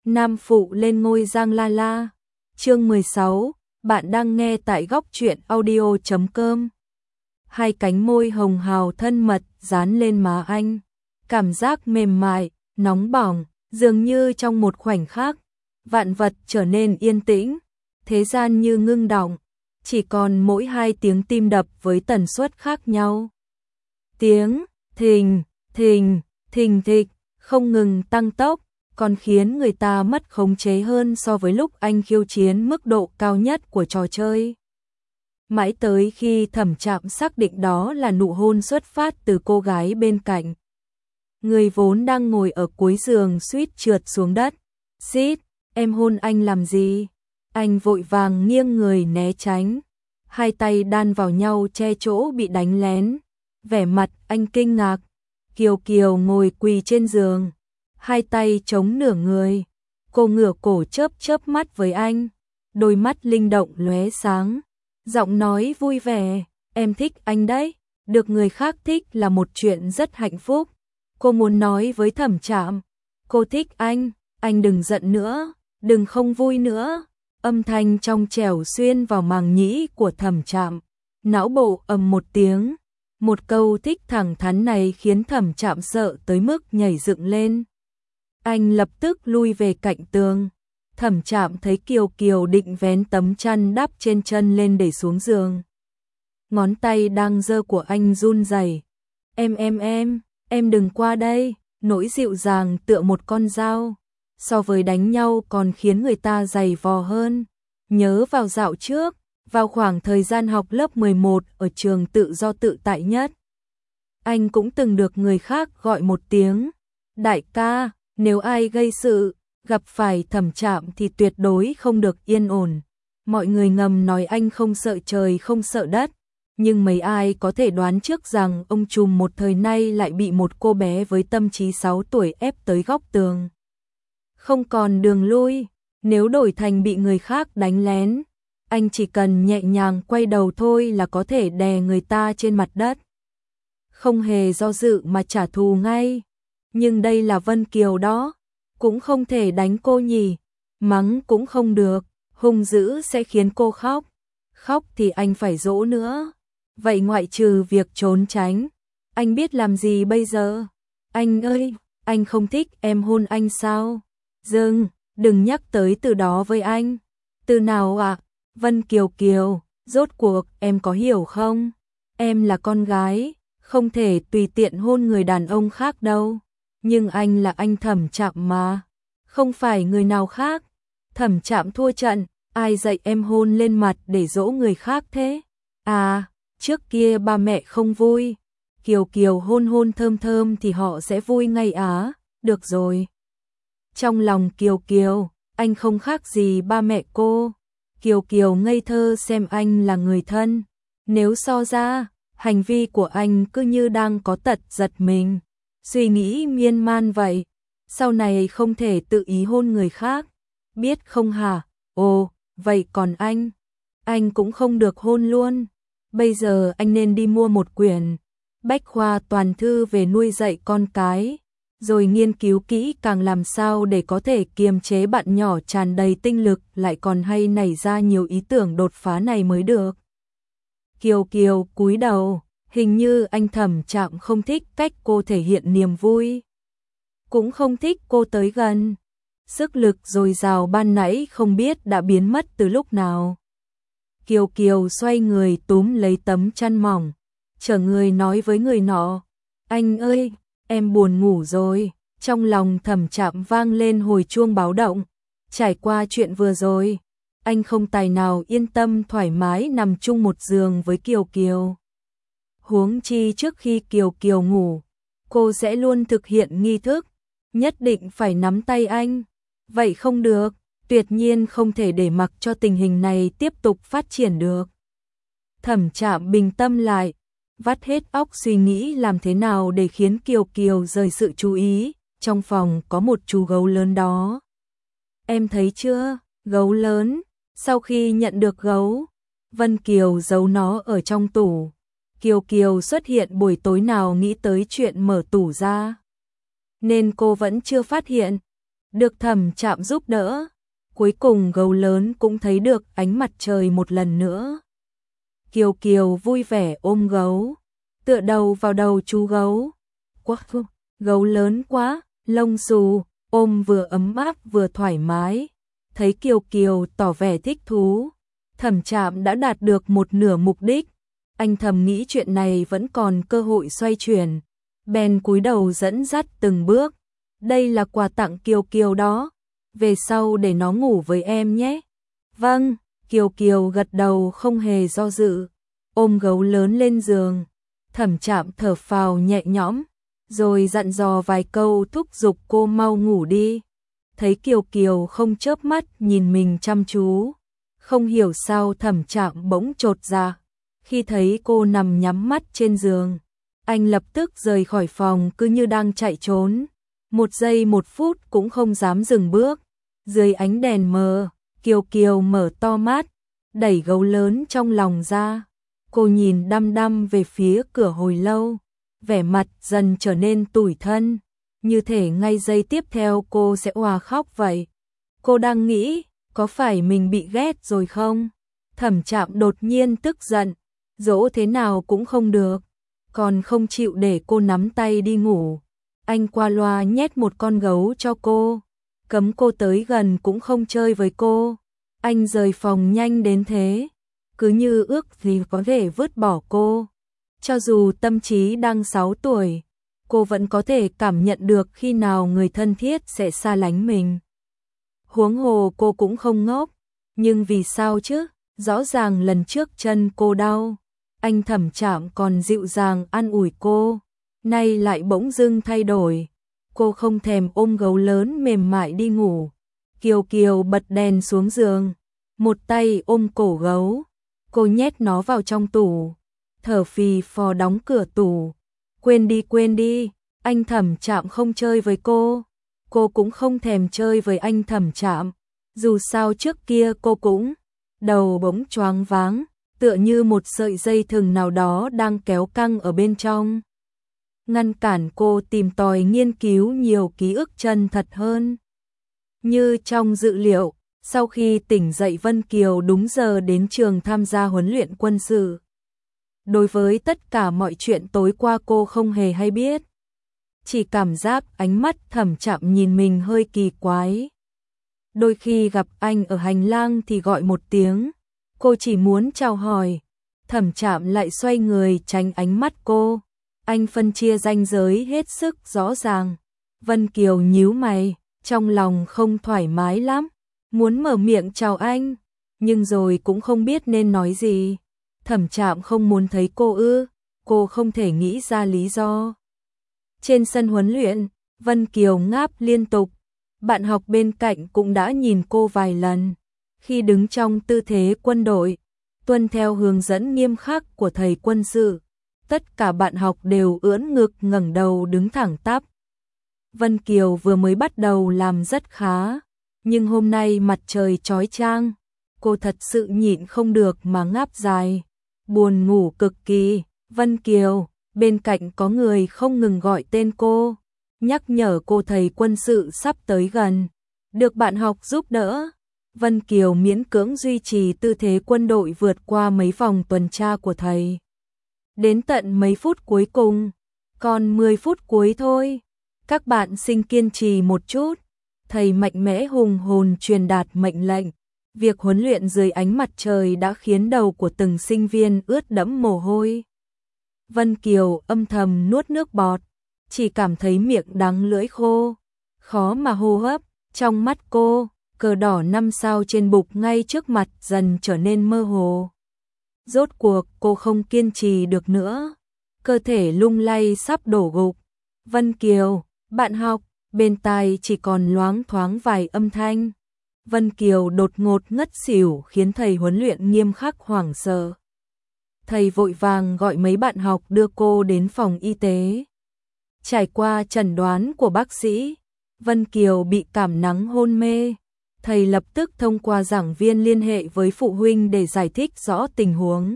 Nam phụ lên ngôi Giang La La. Chương 16, bạn đang nghe tại góc truyện audio.com. Hai cánh môi hồng hào thân mật dán lên má anh, cảm giác mềm mại, nóng bỏng, dường như trong một khoảnh khắc, vạn vật trở nên yên tĩnh, thế gian như ngưng đọng, chỉ còn mỗi hai tiếng tim đập với tần suất khác nhau. Tiếng thình thình thình thịch không ngừng tăng tốc, còn khiến người ta mất khống chế hơn so với lúc anh khiêu chiến mức độ cao nhất của trò chơi. Mãi tới khi Thẩm Trạm xác định đó là nụ hôn xuất phát từ cô gái bên cạnh. Người vốn đang ngồi ở cuối giường suýt trượt xuống đất. "Xít, em hôn anh làm gì?" Anh vội vàng nghiêng người né tránh. Hai tay đan vào nhau che chỗ bị đánh lén. Vẻ mặt anh kinh ngạc. Kiều Kiều ngồi quỳ trên giường, hai tay chống nửa người. Cô ngửa cổ chớp chớp mắt với anh, đôi mắt linh động lóe sáng, giọng nói vui vẻ, "Em thích anh đấy, được người khác thích là một chuyện rất hạnh phúc." Cô muốn nói với Thẩm Trạm, "Cô thích anh đừng giận nữa, đừng không vui nữa." Âm thanh trong trẻo xuyên vào màng nhĩ của Thẩm Trạm, não bộ ầm một tiếng. Một câu thích thẳng thắn này khiến Thẩm Trạm sợ tới mức nhảy dựng lên. Anh lập tức lui về cạnh tường. Thẩm Trạm thấy Kiều Kiều định vén tấm chăn đắp trên chân lên để xuống giường. Ngón tay đang giơ của anh run rẩy. Em đừng qua đây." Nỗi dịu dàng tựa một con dao, so với đánh nhau còn khiến người ta dày vò hơn. Nhớ vào dạo trước, vào khoảng thời gian học lớp 11 ở trường tự do tự tại nhất, anh cũng từng được người khác gọi một tiếng đại ca. Nếu ai gây sự, gặp phải Thẩm Trạm thì tuyệt đối không được yên ổn. Mọi người ngầm nói anh không sợ trời không sợ đất, nhưng mấy ai có thể đoán trước rằng ông trùm một thời nay lại bị một cô bé với tâm trí 6 tuổi ép tới góc tường. Không còn đường lui, nếu đổi thành bị người khác đánh lén, anh chỉ cần nhẹ nhàng quay đầu thôi là có thể đè người ta trên mặt đất, không hề do dự mà trả thù ngay. Nhưng đây là Vân Kiều đó, cũng không thể đánh cô nhỉ, mắng cũng không được, hung dữ sẽ khiến cô khóc, khóc thì anh phải dỗ nữa. Vậy ngoại trừ việc trốn tránh, anh biết làm gì bây giờ? "Anh ơi, anh không thích em hôn anh sao?" Đừng nhắc tới từ đó với anh." "Từ nào ạ?" "Vân Kiều Kiều, rốt cuộc em có hiểu không? Em là con gái, không thể tùy tiện hôn người đàn ông khác đâu. Nhưng anh là anh Thẩm Trạm mà, không phải người nào khác." Thẩm Trạm thua trận, "Ai dạy em hôn lên mặt để dỗ người khác thế?" "À, trước kia ba mẹ không vui, Kiều Kiều hôn hôn thơm thơm thì họ sẽ vui ngay á." "Được rồi." Trong lòng Kiều Kiều, anh không khác gì ba mẹ cô. Kiều Kiều ngây thơ xem anh là người thân. Nếu so ra, hành vi của anh cứ như đang có tật giật mình, suy nghĩ miên man vậy. Sau này không thể tự ý hôn người khác, biết không hả? "Ồ, vậy còn anh cũng không được hôn luôn. Bây giờ anh nên đi mua một quyển bách khoa toàn thư về nuôi dạy con cái, rồi nghiên cứu kỹ càng làm sao để có thể kiềm chế bạn nhỏ tràn đầy tinh lực lại còn hay nảy ra nhiều ý tưởng đột phá này mới được." Kiều Kiều cúi đầu, hình như anh Thẩm Trạm không thích cách cô thể hiện niềm vui, cũng không thích cô tới gần. Sức lực dồi dào ban nãy không biết đã biến mất từ lúc nào. Kiều Kiều xoay người túm lấy tấm chăn mỏng, trở người nói với người nọ, "Anh ơi, em buồn ngủ rồi." Trong lòng Thẩm Trạm vang lên hồi chuông báo động. Trải qua chuyện vừa rồi, anh không tài nào yên tâm thoải mái nằm chung một giường với Kiều Kiều. Huống chi trước khi Kiều Kiều ngủ, cô sẽ luôn thực hiện nghi thức, nhất định phải nắm tay anh. Vậy không được, tuyệt nhiên không thể để mặc cho tình hình này tiếp tục phát triển được. Thẩm Trạm bình tâm lại, vắt hết óc suy nghĩ làm thế nào để khiến Kiều Kiều rời sự chú ý. Trong phòng có một chú gấu lớn đó. "Em thấy chưa, gấu lớn." Sau khi nhận được gấu, Vân Kiều giấu nó ở trong tủ. Kiều Kiều xuất hiện buổi tối nào nghĩ tới chuyện mở tủ ra, nên cô vẫn chưa phát hiện. Được Thẩm Trạm giúp đỡ, cuối cùng gấu lớn cũng thấy được ánh mặt trời một lần nữa. Kiều Kiều vui vẻ ôm gấu, tựa đầu vào đầu chú gấu. Quá, gấu lớn quá, lông xù, ôm vừa ấm áp vừa thoải mái. Thấy Kiều Kiều tỏ vẻ thích thú, Thẩm Trạm đã đạt được một nửa mục đích. Anh thầm nghĩ chuyện này vẫn còn cơ hội xoay chuyển, bèn cúi đầu dẫn dắt từng bước. Đây là quà tặng Kiều Kiều đó, về sau để nó ngủ với em nhé. Vâng, Kiều Kiều gật đầu không hề do dự, ôm gấu lớn lên giường. Thẩm Trạm thở phào nhẹ nhõm, rồi dặn dò vài câu thúc giục cô mau ngủ đi. Thấy Kiều Kiều không chớp mắt nhìn mình chăm chú, không hiểu sao Thẩm Trạm bỗng chột dạ. Khi thấy cô nằm nhắm mắt trên giường, anh lập tức rời khỏi phòng cứ như đang chạy trốn. Một giây một phút cũng không dám dừng bước. Dưới ánh đèn mờ, Kiều Kiều mở to mắt, đẩy gấu lớn trong lòng ra. Cô nhìn đăm đăm về phía cửa hồi lâu, vẻ mặt dần trở nên tủi thân, như thể ngay giây tiếp theo cô sẽ òa khóc vậy. Cô đang nghĩ, có phải mình bị ghét rồi không? Thẩm Trạm đột nhiên tức giận, dỗ thế nào cũng không được, còn không chịu để cô nắm tay đi ngủ. Anh qua loa nhét một con gấu cho cô, cấm cô tới gần cũng không chơi với cô. Anh rời phòng nhanh đến thế, cứ như ước gì có thể vứt bỏ cô. Cho dù tâm trí đang 6 tuổi, cô vẫn có thể cảm nhận được khi nào người thân thiết sẽ xa lánh mình. Huống hồ cô cũng không ngốc, nhưng vì sao chứ? Rõ ràng lần trước chân cô đau, anh Thẩm Trạm còn dịu dàng an ủi cô, nay lại bỗng dưng thay đổi. Cô không thèm ôm gấu lớn mềm mại đi ngủ. Kiều Kiều bật đèn xuống giường, một tay ôm cổ gấu, cô nhét nó vào trong tủ, thở phì phò đóng cửa tủ. Quên đi, anh Thẩm Trạm không chơi với cô cũng không thèm chơi với anh Thẩm Trạm. Dù sao trước kia cô cũng đầu bỗng choáng váng, tựa như một sợi dây thừng nào đó đang kéo căng ở bên trong, ngăn cản cô tìm tòi nghiên cứu nhiều ký ức chân thật hơn. Như trong dự liệu, sau khi tỉnh dậy Vân Kiều đúng giờ đến trường tham gia huấn luyện quân sự. Đối với tất cả mọi chuyện tối qua cô không hề hay biết, chỉ cảm giác ánh mắt Thẩm Trạm nhìn mình hơi kỳ quái. Đôi khi gặp anh ở hành lang thì gọi một tiếng, cô chỉ muốn chào hỏi, Thẩm Trạm lại xoay người tránh ánh mắt cô. Anh phân chia ranh giới hết sức rõ ràng. Vân Kiều nhíu mày, trong lòng không thoải mái lắm, muốn mở miệng chào anh, nhưng rồi cũng không biết nên nói gì. Thẩm Trạm không muốn thấy cô ư? Cô không thể nghĩ ra lý do. Trên sân huấn luyện, Vân Kiều ngáp liên tục. Bạn học bên cạnh cũng đã nhìn cô vài lần. Khi đứng trong tư thế quân đội, tuân theo hướng dẫn nghiêm khắc của thầy quân sự, tất cả bạn học đều ưỡn ngực ngẩng đầu đứng thẳng tắp. Vân Kiều vừa mới bắt đầu làm rất khá, nhưng hôm nay mặt trời chói chang, cô thật sự nhịn không được mà ngáp dài, buồn ngủ cực kỳ. Vân Kiều, bên cạnh có người không ngừng gọi tên cô, nhắc nhở cô thầy quân sự sắp tới gần, được bạn học giúp đỡ. Vân Kiều miễn cưỡng duy trì tư thế quân đội vượt qua mấy vòng tuần tra của thầy. Đến tận mấy phút cuối cùng, còn 10 phút cuối thôi, các bạn xin kiên trì một chút. Thầy mạnh mẽ hùng hồn truyền đạt mệnh lệnh. Việc huấn luyện dưới ánh mặt trời đã khiến đầu của từng sinh viên ướt đẫm mồ hôi. Vân Kiều âm thầm nuốt nước bọt, chỉ cảm thấy miệng đắng lưỡi khô, khó mà hô hấp. Trong mắt cô, cờ đỏ 5 sao trên bục ngay trước mặt dần trở nên mơ hồ. Rốt cuộc cô không kiên trì được nữa, cơ thể lung lay sắp đổ gục. Vân Kiều, bạn học, bên tai chỉ còn loáng thoáng vài âm thanh. Vân Kiều đột ngột ngất xỉu khiến thầy huấn luyện nghiêm khắc hoảng sợ. Thầy vội vàng gọi mấy bạn học đưa cô đến phòng y tế. Trải qua chẩn đoán của bác sĩ, Vân Kiều bị cảm nắng hôn mê. Thầy lập tức thông qua giảng viên liên hệ với phụ huynh để giải thích rõ tình huống.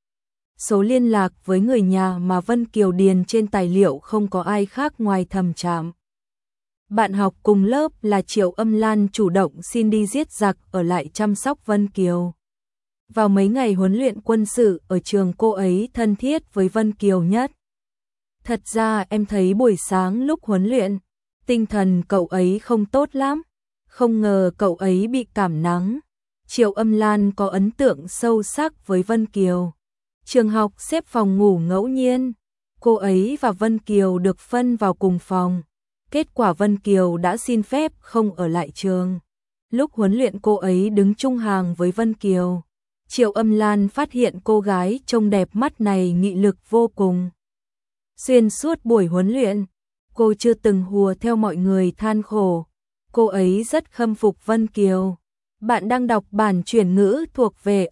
Số liên lạc với người nhà mà Vân Kiều điền trên tài liệu không có ai khác ngoài Thẩm Trạm. Bạn học cùng lớp là Triệu Âm Lan chủ động xin đi giết giặc ở lại chăm sóc Vân Kiều. Vào mấy ngày huấn luyện quân sự ở trường, cô ấy thân thiết với Vân Kiều nhất. Thật ra em thấy buổi sáng lúc huấn luyện, tinh thần cậu ấy không tốt lắm, không ngờ cậu ấy bị cảm nắng. Triệu Âm Lan có ấn tượng sâu sắc với Vân Kiều. Trường học xếp phòng ngủ ngẫu nhiên, cô ấy và Vân Kiều được phân vào cùng phòng. Kết quả Vân Kiều đã xin phép không ở lại trường. Lúc huấn luyện cô ấy đứng chung hàng với Vân Kiều. Triệu Âm Lan phát hiện cô gái trông đẹp mắt này nghị lực vô cùng. Xuyên suốt buổi huấn luyện, cô chưa từng hùa theo mọi người than khổ. Cô ấy rất khâm phục Vân Kiều. Bạn đang đọc bản chuyển ngữ thuộc về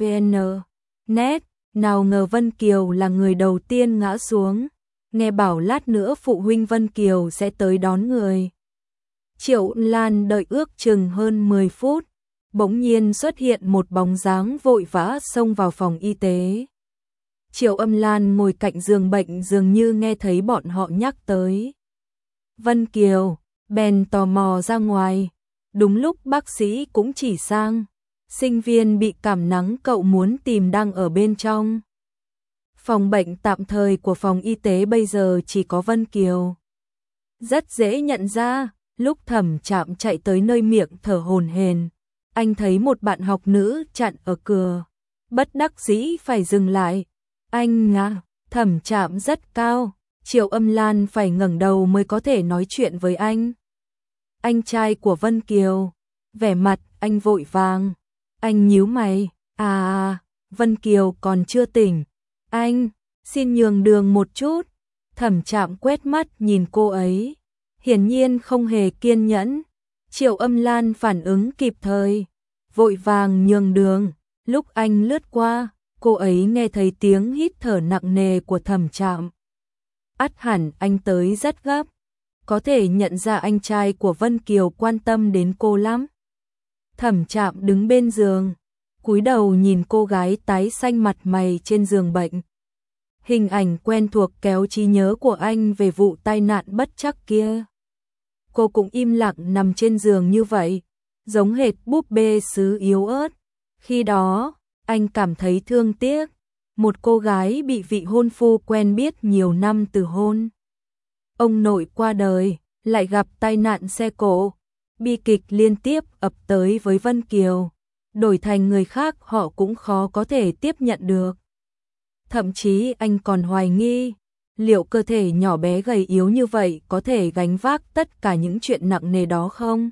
Elavn.net. Nào ngờ Vân Kiều là người đầu tiên ngã xuống. Nghe bảo lát nữa phụ huynh Vân Kiều sẽ tới đón người. Triệu Âm Lan đợi ước chừng hơn 10 phút. Bỗng nhiên xuất hiện một bóng dáng vội vã xông vào phòng y tế. Triệu Âm Lan ngồi cạnh giường bệnh dường như nghe thấy bọn họ nhắc tới Vân Kiều, bèn tò mò ra ngoài. Đúng lúc bác sĩ cũng chỉ sang. Sinh viên bị cảm nắng cậu muốn tìm đang ở bên trong. Phòng bệnh tạm thời của phòng y tế bây giờ chỉ có Vân Kiều. Rất dễ nhận ra, lúc Thẩm Trạm chạy tới nơi miệng thở hổn hển, anh thấy một bạn học nữ chặn ở cửa. Bất đắc dĩ phải dừng lại. Anh ngã, Thẩm Trạm rất cao, Triệu Âm Lan phải ngẩng đầu mới có thể nói chuyện với anh. Anh trai của Vân Kiều, vẻ mặt anh vội vàng. Anh nhíu mày, Vân Kiều còn chưa tỉnh. Anh, xin nhường đường một chút. Thẩm Trạm quét mắt nhìn cô ấy, hiển nhiên không hề kiên nhẫn. Triệu Âm Lan phản ứng kịp thời, vội vàng nhường đường. Lúc anh lướt qua, cô ấy nghe thấy tiếng hít thở nặng nề của Thẩm Trạm. Ắt hẳn anh tới rất gấp, có thể nhận ra anh trai của Vân Kiều quan tâm đến cô lắm. Thẩm Trạm đứng bên giường, cúi đầu nhìn cô gái tái xanh mặt mày trên giường bệnh. Hình ảnh quen thuộc kéo trí nhớ của anh về vụ tai nạn bất trắc kia. Cô cũng im lặng nằm trên giường như vậy, giống hệt búp bê sứ yếu ớt. Khi đó, anh cảm thấy thương tiếc, một cô gái bị vị hôn phu quen biết nhiều năm từ hôn. Ông nội qua đời, lại gặp tai nạn xe cộ, bi kịch liên tiếp ập tới với Vân Kiều. Đổi thành người khác họ cũng khó có thể tiếp nhận được. Thậm chí anh còn hoài nghi, liệu cơ thể nhỏ bé gầy yếu như vậy có thể gánh vác tất cả những chuyện nặng nề đó không?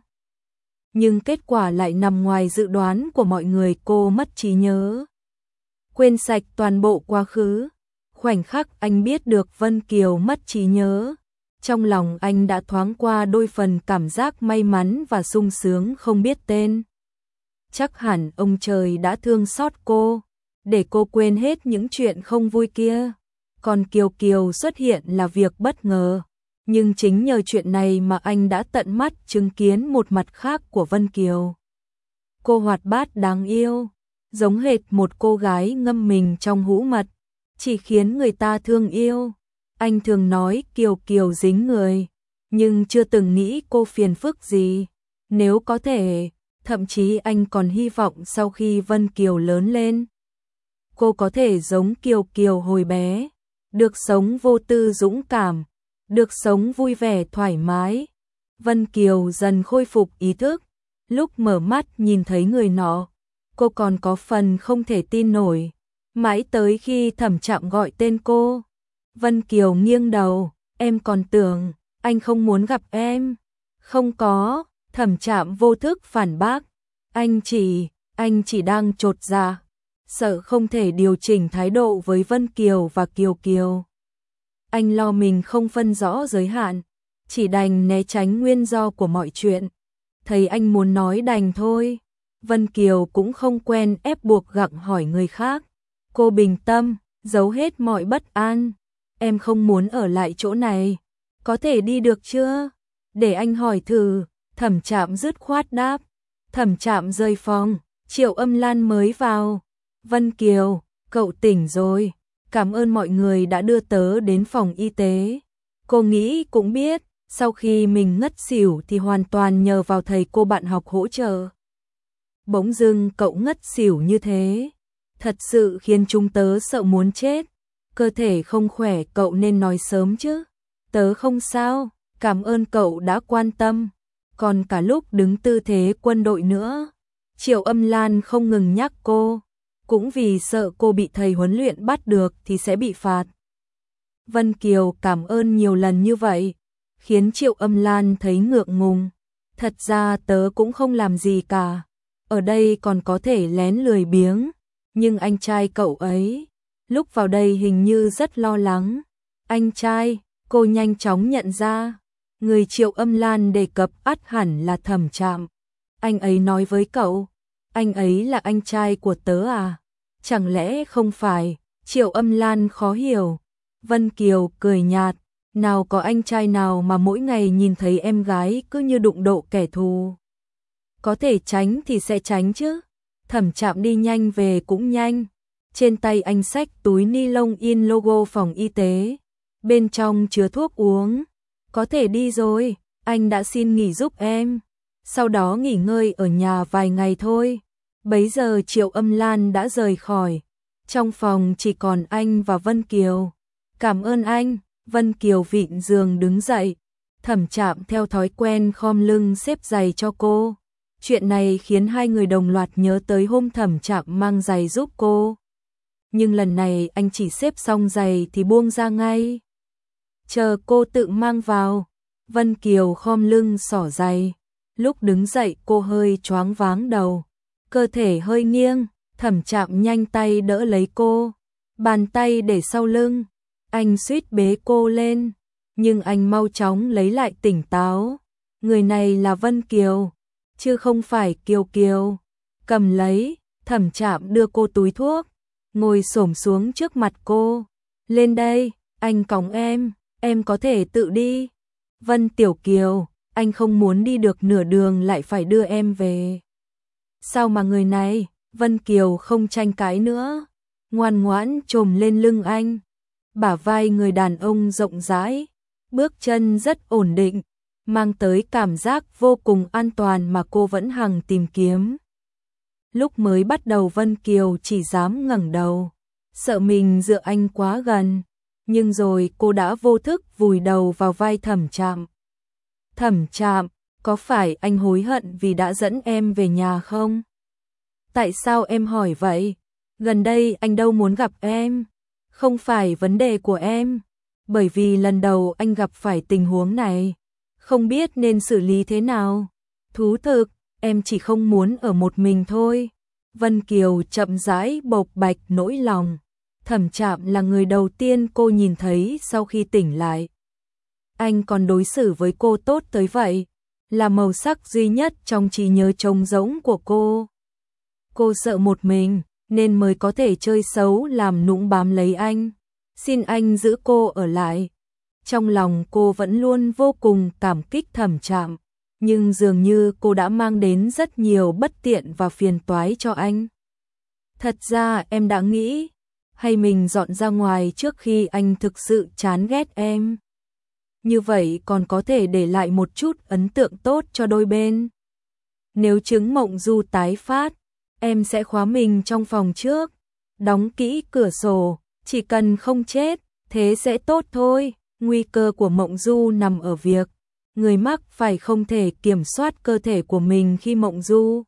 Nhưng kết quả lại nằm ngoài dự đoán của mọi người. Cô mất trí nhớ, quên sạch toàn bộ quá khứ. Khoảnh khắc anh biết được Vân Kiều mất trí nhớ, trong lòng anh đã thoáng qua đôi phần cảm giác may mắn và sung sướng không biết tên. Chắc hẳn ông trời đã thương xót cô, để cô quên hết những chuyện không vui kia. Còn Kiều Kiều xuất hiện là việc bất ngờ, nhưng chính nhờ chuyện này mà anh đã tận mắt chứng kiến một mặt khác của Vân Kiều. Cô hoạt bát đáng yêu, giống hệt một cô gái ngâm mình trong hũ mật, chỉ khiến người ta thương yêu. Anh thường nói Kiều Kiều dính người, nhưng chưa từng nghĩ cô phiền phức gì. Nếu có thể, thậm chí anh còn hy vọng sau khi Vân Kiều lớn lên, cô có thể giống Kiều Kiều hồi bé, được sống vô tư dũng cảm, được sống vui vẻ thoải mái. Vân Kiều dần khôi phục ý thức, lúc mở mắt nhìn thấy người nọ, cô còn có phần không thể tin nổi. Mãi tới khi Thẩm Trạm gọi tên cô, Vân Kiều nghiêng đầu, em còn tưởng anh không muốn gặp em. Không có, Thẩm Trạm vô thức phản bác, anh chỉ đang chột dạ, sợ không thể điều chỉnh thái độ với Vân Kiều và Kiều Kiều. Anh lo mình không phân rõ giới hạn, chỉ đành né tránh nguyên do của mọi chuyện. Thấy anh muốn nói đành thôi. Vân Kiều cũng không quen ép buộc gặng hỏi người khác. Cô bình tâm, giấu hết mọi bất an. Em không muốn ở lại chỗ này, có thể đi được chưa? Để anh hỏi thử. Thẩm Trạm dứt khoát đáp. Thẩm Trạm rời phòng, Triệu Âm Lan mới vào. Vân Kiều, cậu tỉnh rồi. Cảm ơn mọi người đã đưa tớ đến phòng y tế. Cô nghĩ cũng biết, Sau khi mình ngất xỉu thì hoàn toàn nhờ vào thầy cô bạn học hỗ trợ. Bỗng dưng cậu ngất xỉu như thế, thật sự khiến chúng tớ sợ muốn chết. Cơ thể không khỏe cậu nên nói sớm chứ. Tớ không sao, cảm ơn cậu đã quan tâm. Còn cả lúc đứng tư thế quân đội nữa. Triệu Âm Lan không ngừng nhắc cô, cũng vì sợ cô bị thầy huấn luyện bắt được thì sẽ bị phạt. Vân Kiều cảm ơn nhiều lần như vậy, khiến Triệu Âm Lan thấy ngượng ngùng. Thật ra tớ cũng không làm gì cả, ở đây còn có thể lén lười biếng, nhưng anh trai cậu ấy, lúc vào đây hình như rất lo lắng. Anh trai, cô nhanh chóng nhận ra, người Triệu Âm Lan đề cập ắt hẳn là Thẩm Trạm. Anh ấy nói với cậu, anh ấy là anh trai của tớ à? Chẳng lẽ không phải? Triệu Âm Lan khó hiểu. Vân Kiều cười nhạt, nào có anh trai nào mà mỗi ngày nhìn thấy em gái cứ như đụng độ kẻ thù. Có thể tránh thì sẽ tránh chứ. Thẩm Trạm đi nhanh về cũng nhanh. Trên tay anh xách túi ni lông in logo phòng y tế, bên trong chứa thuốc uống. Có thể đi rồi, anh đã xin nghỉ giúp em. Sau đó nghỉ ngơi ở nhà vài ngày thôi. Bấy giờ Triệu Âm Lan đã rời khỏi. Trong phòng chỉ còn anh và Vân Kiều. Cảm ơn anh. Vân Kiều vịn giường đứng dậy. Thẩm Trạm theo thói quen khom lưng xếp giày cho cô. Chuyện này khiến hai người đồng loạt nhớ tới hôm Thẩm Trạm mang giày giúp cô. Nhưng lần này anh chỉ xếp xong giày thì buông ra ngay. Chờ cô tự mang vào. Vân Kiều khom lưng xỏ giày. Lúc đứng dậy cô hơi choáng váng đầu, cơ thể hơi nghiêng. Thẩm Trạm nhanh tay đỡ lấy cô, bàn tay để sau lưng. Anh suýt bế cô lên, nhưng anh mau chóng lấy lại tỉnh táo. Người này là Vân Kiều, chứ không phải Kiều Kiều. Cầm lấy. Thẩm Trạm đưa cô túi thuốc, ngồi xổm xuống trước mặt cô. Lên đây, anh cõng em có thể tự đi. Vân Tiểu Kiều, anh không muốn đi được nửa đường lại phải đưa em về. Sao mà người này? Vân Kiều không tranh cãi nữa, ngoan ngoãn chồm lên lưng anh. Bả vai người đàn ông rộng rãi, bước chân rất ổn định, mang tới cảm giác vô cùng an toàn mà cô vẫn hằng tìm kiếm. Lúc mới bắt đầu Vân Kiều chỉ dám ngẩng đầu, sợ mình dựa anh quá gần, nhưng rồi cô đã vô thức vùi đầu vào vai Thẩm Trạm. Thẩm Trạm, có phải anh hối hận vì đã dẫn em về nhà không? Tại sao em hỏi vậy? Gần đây anh đâu muốn gặp em. Không phải vấn đề của em. Bởi vì lần đầu anh gặp phải tình huống này, không biết nên xử lý thế nào. Thú thực, em chỉ không muốn ở một mình thôi. Vân Kiều chậm rãi bộc bạch nỗi lòng. Thẩm Trạm là người đầu tiên cô nhìn thấy sau khi tỉnh lại. Anh còn đối xử với cô tốt tới vậy, là màu sắc duy nhất trong trí nhớ trống rỗng của cô. Cô sợ một mình, nên mới có thể chơi xấu làm nũng bám lấy anh, xin anh giữ cô ở lại. Trong lòng cô vẫn luôn vô cùng cảm kích Thẩm Trạm, nhưng dường như cô đã mang đến rất nhiều bất tiện và phiền toái cho anh. Thật ra em đã nghĩ, hay mình dọn ra ngoài trước khi anh thực sự chán ghét em. Như vậy còn có thể để lại một chút ấn tượng tốt cho đôi bên. Nếu chứng mộng du tái phát, em sẽ khóa mình trong phòng trước, đóng kỹ cửa sổ, chỉ cần không chết, thế sẽ tốt thôi. Nguy cơ của mộng du nằm ở việc người mắc phải không thể kiểm soát cơ thể của mình khi mộng du.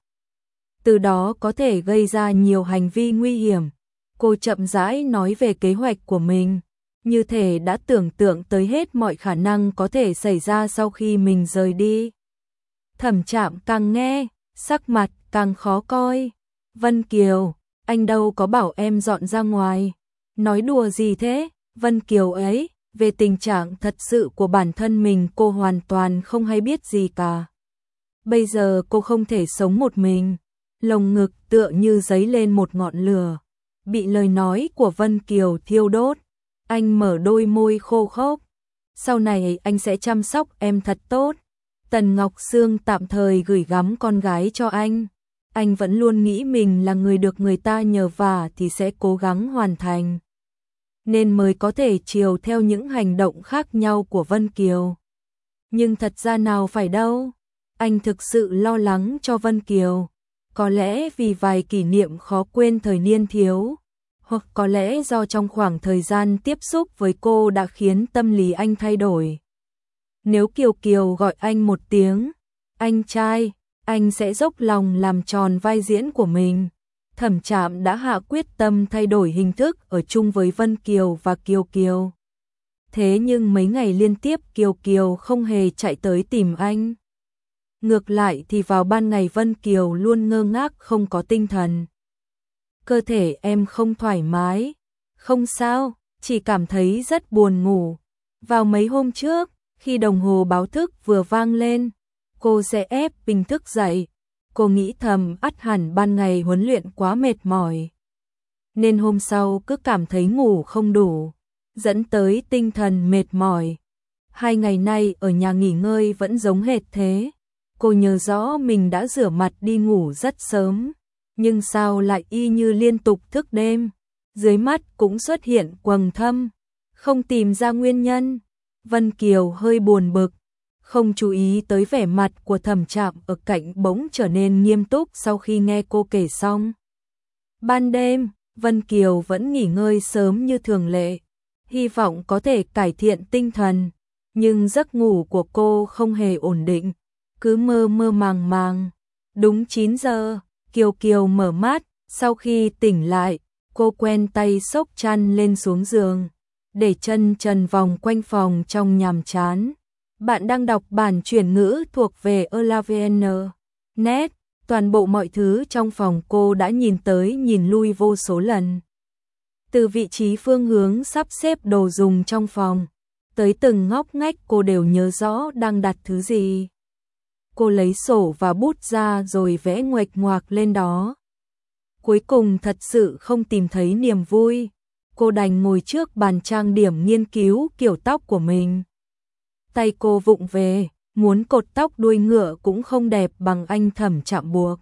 Từ đó có thể gây ra nhiều hành vi nguy hiểm. Cô chậm rãi nói về kế hoạch của mình, như thể đã tưởng tượng tới hết mọi khả năng có thể xảy ra sau khi mình rời đi. Thẩm Trạm càng nghe, sắc mặt càng khó coi. Vân Kiều, anh đâu có bảo em dọn ra ngoài. Nói đùa gì thế? Vân Kiều ấy, về tình trạng thật sự của bản thân mình cô hoàn toàn không hay biết gì cả. Bây giờ cô không thể sống một mình. Lồng ngực tựa như dấy lên một ngọn lửa, bị lời nói của Vân Kiều thiêu đốt. Anh mở đôi môi khô khốc. Sau này anh sẽ chăm sóc em thật tốt. Tần Ngọc Sương tạm thời gửi gắm con gái cho anh. Anh vẫn luôn nghĩ mình là người được người ta nhờ vả thì sẽ cố gắng hoàn thành, nên mới có thể chiều theo những hành động khác nhau của Vân Kiều. Nhưng thật ra nào phải đâu. Anh thực sự lo lắng cho Vân Kiều. Có lẽ vì vài kỷ niệm khó quên thời niên thiếu, hoặc có lẽ do trong khoảng thời gian tiếp xúc với cô đã khiến tâm lý anh thay đổi. Nếu Kiều Kiều gọi anh một tiếng anh trai, anh sẽ dốc lòng làm tròn vai diễn của mình. Thẩm Trạm đã hạ quyết tâm thay đổi hình thức ở chung với Vân Kiều và Kiều Kiều. Thế nhưng mấy ngày liên tiếp Kiều Kiều không hề chạy tới tìm anh. Ngược lại thì vào ban ngày Vân Kiều luôn ngơ ngác không có tinh thần. Cơ thể em không thoải mái. Không sao, chỉ cảm thấy rất buồn ngủ. Vào mấy hôm trước, khi đồng hồ báo thức vừa vang lên, cô sẽ ép mình thức dậy. Cô nghĩ thầm ắt hẳn ban ngày huấn luyện quá mệt mỏi, nên hôm sau cứ cảm thấy ngủ không đủ, dẫn tới tinh thần mệt mỏi. 2 ngày nay ở nhà nghỉ ngơi vẫn giống hệt thế. Cô nhớ rõ mình đã rửa mặt đi ngủ rất sớm, nhưng sao lại y như liên tục thức đêm. Dưới mắt cũng xuất hiện quầng thâm, không tìm ra nguyên nhân. Vân Kiều hơi buồn bực, không chú ý tới vẻ mặt của Thẩm Trạm ở cạnh bỗng trở nên nghiêm túc sau khi nghe cô kể xong. Ban đêm, Vân Kiều vẫn nghỉ ngơi sớm như thường lệ, hy vọng có thể cải thiện tinh thần, nhưng giấc ngủ của cô không hề ổn định, cứ mơ mơ màng màng. Đúng 9 giờ, Kiều Kiều mở mắt, sau khi tỉnh lại, cô quen tay xốc chăn lên xuống giường, để chân trần vòng quanh phòng trong nhàm chán. Bạn đang đọc bản chuyển ngữ thuộc về elavn.net. Toàn bộ mọi thứ trong phòng cô đã nhìn tới nhìn lui vô số lần. Từ vị trí phương hướng sắp xếp đồ dùng trong phòng, tới từng ngóc ngách cô đều nhớ rõ đang đặt thứ gì. Cô lấy sổ và bút ra rồi vẽ nguệch ngoạc lên đó. Cuối cùng thật sự không tìm thấy niềm vui. Cô đành ngồi trước bàn trang điểm nghiên cứu kiểu tóc của mình. Tay cô vụng về, muốn cột tóc đuôi ngựa cũng không đẹp bằng anh Thẩm Trạm buộc.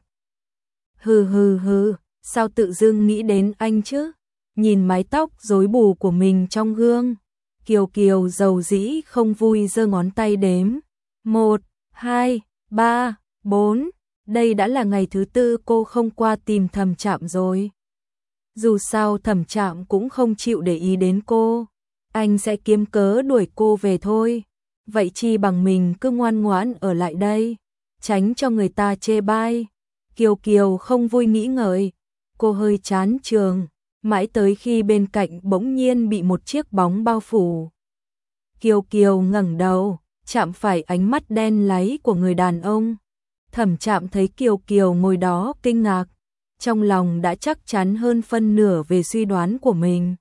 Hừ, sao tự dưng nghĩ đến anh chứ? Nhìn mái tóc rối bù của mình trong gương, Kiều Kiều dầu dĩ không vui giơ ngón tay đếm. 1, 2, 3, 4, đây đã là ngày thứ 4 cô không qua tìm Thẩm Trạm rồi. Dù sao Thẩm Trạm cũng không chịu để ý đến cô, anh sẽ kiếm cớ đuổi cô về thôi. Vậy chi bằng mình cứ ngoan ngoãn ở lại đây, tránh cho người ta chê bai. Kiều Kiều không vui nghĩ ngợi, cô hơi chán trường, mãi tới khi bên cạnh bỗng nhiên bị một chiếc bóng bao phủ. Kiều Kiều ngẩng đầu, chạm phải ánh mắt đen láy của người đàn ông. Thẩm Trạm thấy Kiều Kiều ngồi đó kinh ngạc, trong lòng đã chắc chắn hơn phân nửa về suy đoán của mình.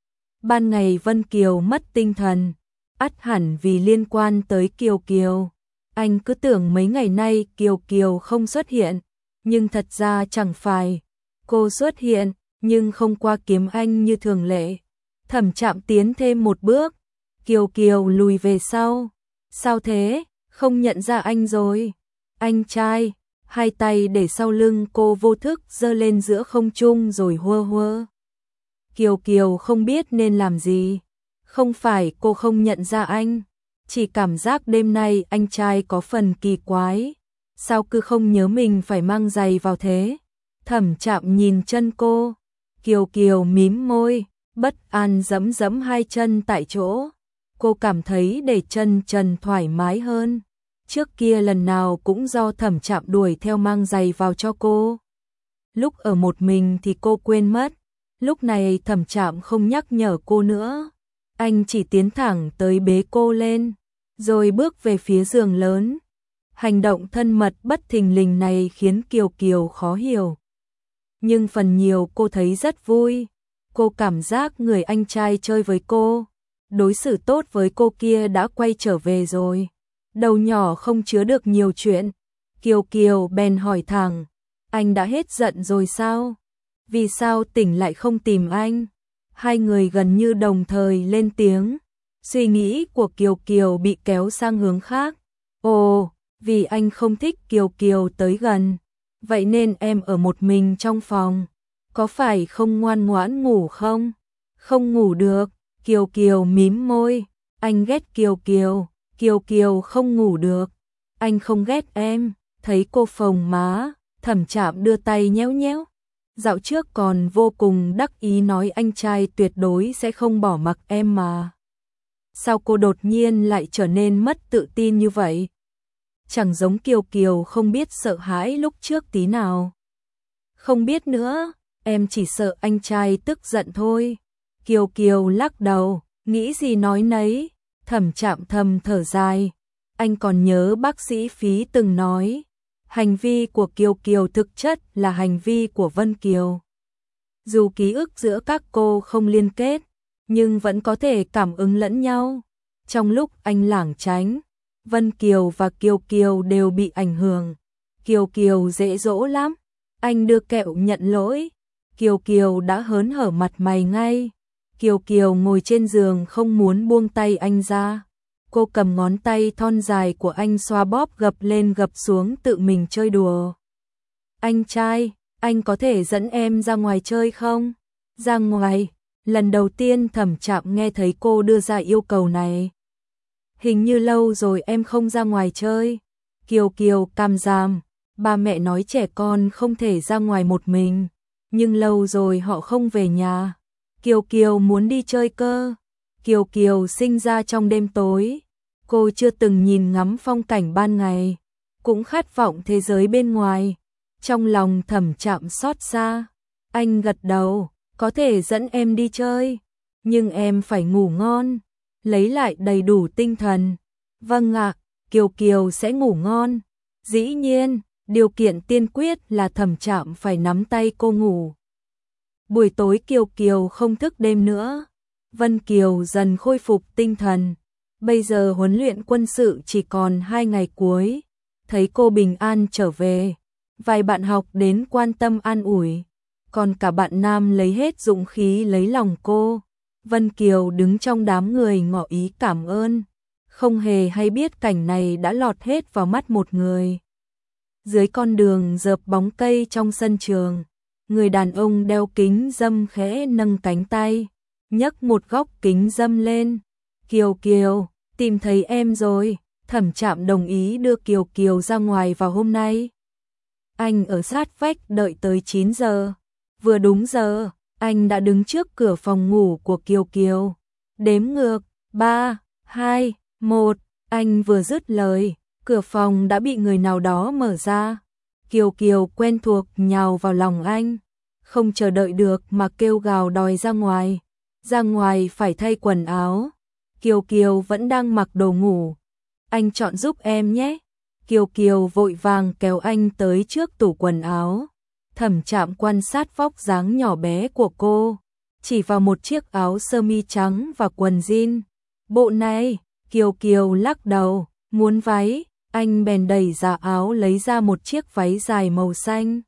Ban ngày Vân Kiều mất tinh thần, ắt hẳn vì liên quan tới Kiều Kiều. Anh cứ tưởng mấy ngày nay Kiều Kiều không xuất hiện, nhưng thật ra chẳng phải. Cô xuất hiện, nhưng không qua kiếm anh như thường lệ. Thẩm Trạm tiến thêm một bước, Kiều Kiều lùi về sau. Sao thế, không nhận ra anh rồi? Anh trai, hai tay để sau lưng cô vô thức giơ lên giữa không trung rồi hua hua. Kiều Kiều không biết nên làm gì. Không phải cô không nhận ra anh, chỉ cảm giác đêm nay anh trai có phần kỳ quái. Sao cứ không nhớ mình phải mang giày vào thế? Thẩm Trạm nhìn chân cô, Kiều Kiều mím môi, bất an giẫm giẫm hai chân tại chỗ. Cô cảm thấy để chân trần thoải mái hơn. Trước kia lần nào cũng do Thẩm Trạm đuổi theo mang giày vào cho cô. Lúc ở một mình thì cô quên mất, lúc này Thẩm Trạm không nhắc nhở cô nữa. Anh chỉ tiến thẳng tới bế cô lên, rồi bước về phía giường lớn. Hành động thân mật bất thình lình này khiến Kiều Kiều khó hiểu. Nhưng phần nhiều cô thấy rất vui. Cô cảm giác người anh trai chơi với cô, đối xử tốt với cô kia đã quay trở về rồi. Đầu nhỏ không chứa được nhiều chuyện. Kiều Kiều bèn hỏi thẳng, anh đã hết giận rồi sao? Vì sao tỉnh lại không tìm anh? Hai người gần như đồng thời lên tiếng. Suy nghĩ của Kiều Kiều bị kéo sang hướng khác. Ồ, vì anh không thích Kiều Kiều tới gần, vậy nên em ở một mình trong phòng. Có phải không ngoan ngoãn ngủ không? Không ngủ được. Kiều Kiều mím môi. Anh ghét Kiều Kiều. Kiều Kiều không ngủ được. Anh không ghét em. Thấy cô phồng má, Thẩm Trạm đưa tay nhéo nhéo. Dạo trước còn vô cùng đắc ý nói anh trai tuyệt đối sẽ không bỏ mặc em mà. Sao cô đột nhiên lại trở nên mất tự tin như vậy? Chẳng giống Kiều Kiều không biết sợ hãi lúc trước tí nào. Không biết nữa, em chỉ sợ anh trai tức giận thôi. Kiều Kiều lắc đầu, nghĩ gì nói nấy. Thẩm Trạm thầm thở dài. Anh còn nhớ bác sĩ Phí từng nói, hành vi của Kiều Kiều thực chất là hành vi của Vân Kiều. Dù ký ức giữa các cô không liên kết, nhưng vẫn có thể cảm ứng lẫn nhau. Trong lúc anh lảng tránh, Vân Kiều và Kiều Kiều đều bị ảnh hưởng. Kiều Kiều dễ dỗ lắm. Anh đưa kẹo nhận lỗi. Kiều Kiều đã hớn hở mặt mày ngay. Kiều Kiều ngồi trên giường không muốn buông tay anh ra. Cô cầm ngón tay thon dài của anh xoa bóp gập lên gập xuống tự mình chơi đùa. Anh trai, anh có thể dẫn em ra ngoài chơi không? Ra ngoài, lần đầu tiên Thẩm Trạm nghe thấy cô đưa ra yêu cầu này. Hình như lâu rồi em không ra ngoài chơi. Kiều Kiều cam giảm, ba mẹ nói trẻ con không thể ra ngoài một mình, nhưng lâu rồi họ không về nhà. Kiều Kiều muốn đi chơi cơ. Kiều Kiều sinh ra trong đêm tối, cô chưa từng nhìn ngắm phong cảnh ban ngày, cũng khát vọng thế giới bên ngoài. Trong lòng Thẩm Trạm xót xa, anh gật đầu, có thể dẫn em đi chơi, nhưng em phải ngủ ngon, lấy lại đầy đủ tinh thần. Vâng ạ, Kiều Kiều sẽ ngủ ngon. Dĩ nhiên, điều kiện tiên quyết là Thẩm Trạm phải nắm tay cô ngủ. Buổi tối Kiều Kiều không thức đêm nữa. Vân Kiều dần khôi phục tinh thần. Bây giờ huấn luyện quân sự chỉ còn 2 ngày cuối. Thấy cô bình an trở về, vài bạn học đến quan tâm an ủi, còn cả bạn nam lấy hết dũng khí lấy lòng cô. Vân Kiều đứng trong đám người ngỏ ý cảm ơn, không hề hay biết cảnh này đã lọt hết vào mắt một người. Dưới con đường dợp bóng cây trong sân trường, người đàn ông đeo kính râm khẽ nâng cánh tay, nhấc một góc kính râm lên. Kiều Kiều, tìm thấy em rồi. Thẩm Trạm đồng ý đưa Kiều Kiều ra ngoài vào hôm nay. Anh ở sát vách đợi tới 9 giờ. Vừa đúng giờ, anh đã đứng trước cửa phòng ngủ của Kiều Kiều. Đếm ngược, 3, 2, 1, anh vừa dứt lời, cửa phòng đã bị người nào đó mở ra. Kiều Kiều quen thuộc nhào vào lòng anh, không chờ đợi được mà kêu gào đòi ra ngoài. Ra ngoài phải thay quần áo. Kiều Kiều vẫn đang mặc đồ ngủ. Anh chọn giúp em nhé. Kiều Kiều vội vàng kéo anh tới trước tủ quần áo. Thẩm Trạm quan sát vóc dáng nhỏ bé của cô, chỉ vào một chiếc áo sơ mi trắng và quần jean. Bộ này, Kiều Kiều lắc đầu, muốn váy. Anh bèn đẩy ra áo lấy ra một chiếc váy dài màu xanh.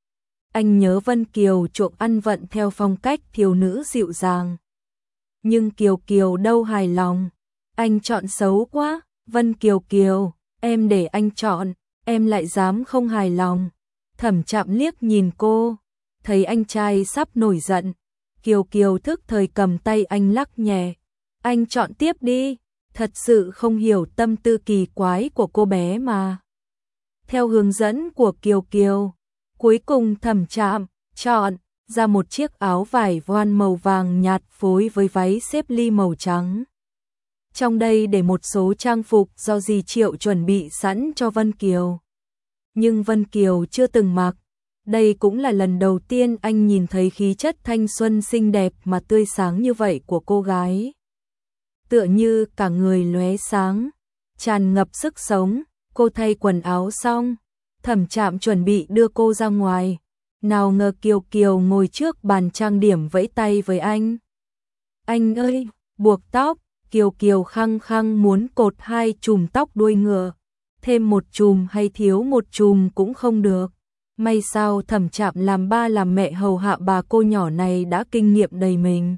Anh nhớ Vân Kiều chuộng ăn vận theo phong cách thiếu nữ dịu dàng. Nhưng Kiều Kiều đâu hài lòng. Anh chọn xấu quá. Vân Kiều Kiều, em để anh chọn, em lại dám không hài lòng. Thẩm Trạm liếc nhìn cô, thấy anh trai sắp nổi giận. Kiều Kiều thức thời cầm tay anh lắc nhẹ. Anh chọn tiếp đi, thật sự không hiểu tâm tư kỳ quái của cô bé mà. Theo hướng dẫn của Kiều Kiều, cuối cùng Thẩm Trạm chọn ra một chiếc áo vải voan màu vàng nhạt phối với váy xếp ly màu trắng. Trong đây để một số trang phục do dì Triệu chuẩn bị sẵn cho Vân Kiều. Nhưng Vân Kiều chưa từng mặc. Đây cũng là lần đầu tiên anh nhìn thấy khí chất thanh xuân xinh đẹp mà tươi sáng như vậy của cô gái. Tựa như cả người lóe sáng, tràn ngập sức sống. Cô thay quần áo xong, Thẩm Trạm chuẩn bị đưa cô ra ngoài. Nào ngờ Kiều Kiều ngồi trước bàn trang điểm vẫy tay với anh. Anh ơi, buộc tóc. Kiều Kiều khăng khăng muốn cột 2 chùm tóc đuôi ngựa, thêm một chùm hay thiếu một chùm cũng không được. May sao Thẩm Trạm làm ba làm mẹ hầu hạ bà cô nhỏ này đã kinh nghiệm đầy mình.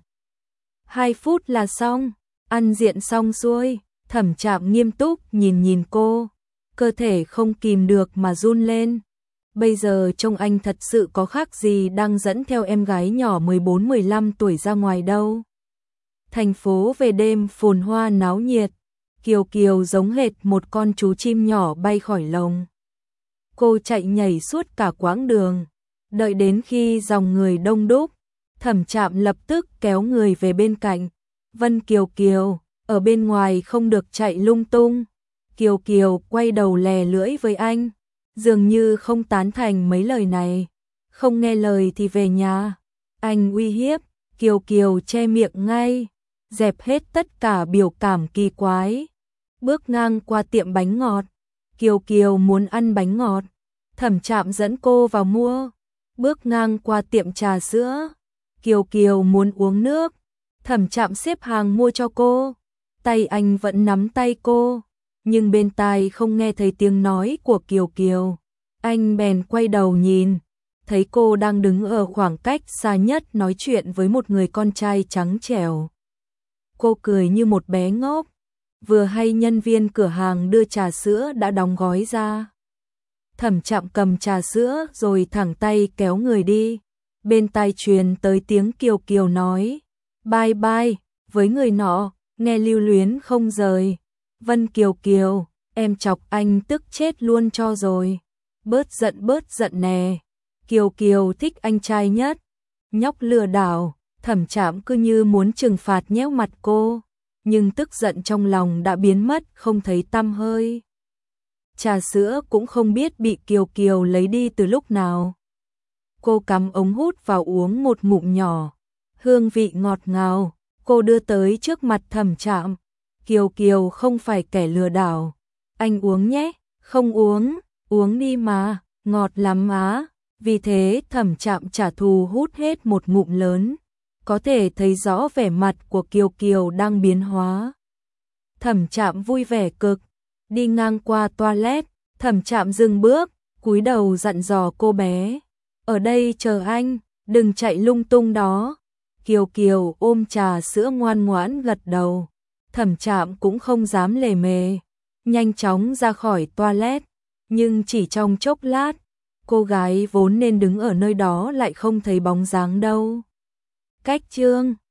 2 phút là xong, ăn diện xong xuôi. Thẩm Trạm nghiêm túc nhìn cô, cơ thể không kìm được mà run lên. Bây giờ trông anh thật sự có khác gì đang dẫn theo em gái nhỏ 14-15 tuổi ra ngoài đâu. Thành phố về đêm phồn hoa náo nhiệt. Kiều Kiều giống hệt một con chú chim nhỏ bay khỏi lồng. Cô chạy nhảy suốt cả quãng đường, đợi đến khi dòng người đông đúc, Thẩm Trạm lập tức kéo người về bên cạnh. Vân Kiều Kiều, ở bên ngoài không được chạy lung tung. Kiều Kiều quay đầu lè lưỡi với anh, dường như không tán thành mấy lời này. Không nghe lời thì về nhà. Anh uy hiếp, Kiều Kiều che miệng ngay, dẹp hết tất cả biểu cảm kỳ quái. Bước ngang qua tiệm bánh ngọt, Kiều Kiều muốn ăn bánh ngọt, Thẩm Trạm dẫn cô vào mua. Bước ngang qua tiệm trà sữa, Kiều Kiều muốn uống nước, Thẩm Trạm xếp hàng mua cho cô. Tay anh vẫn nắm tay cô, nhưng bên tai không nghe thấy tiếng nói của Kiều Kiều. Anh bèn quay đầu nhìn, thấy cô đang đứng ở khoảng cách xa nhất nói chuyện với một người con trai trắng trẻo. Cô cười như một bé ngốc, vừa hay nhân viên cửa hàng đưa trà sữa đã đóng gói ra. Thẩm Trạm cầm trà sữa rồi thẳng tay kéo người đi. Bên tai truyền tới tiếng Kiều Kiều nói bye bye với người nọ, nghe lưu luyến không rời. Vân Kiều Kiều, em chọc anh tức chết luôn cho rồi. Bớt giận nè. Kiều Kiều thích anh trai nhất. Nhóc lừa đảo. Thẩm Trạm cứ như muốn trừng phạt nhéo mặt cô, nhưng tức giận trong lòng đã biến mất không thấy tăm hơi. Trà sữa cũng không biết bị Kiều Kiều lấy đi từ lúc nào. Cô cắm ống hút vào uống một ngụm nhỏ, hương vị ngọt ngào, cô đưa tới trước mặt Thẩm Trạm. Kiều Kiều không phải kẻ lừa đảo. Anh uống nhé. Không uống, uống đi mà, ngọt lắm á. Vì thế Thẩm Trạm trả thù hút hết một ngụm lớn. Có thể thấy rõ vẻ mặt của Kiều Kiều đang biến hóa. Thẩm Trạm vui vẻ cực. Đi ngang qua toilet, Thẩm Trạm dừng bước, cúi đầu dặn dò cô bé. Ở đây chờ anh, đừng chạy lung tung đó. Kiều Kiều ôm trà sữa ngoan ngoãn gật đầu. Thẩm Trạm cũng không dám lề mề, nhanh chóng ra khỏi toilet. Nhưng chỉ trong chốc lát, cô gái vốn nên đứng ở nơi đó lại không thấy bóng dáng đâu. Cách chương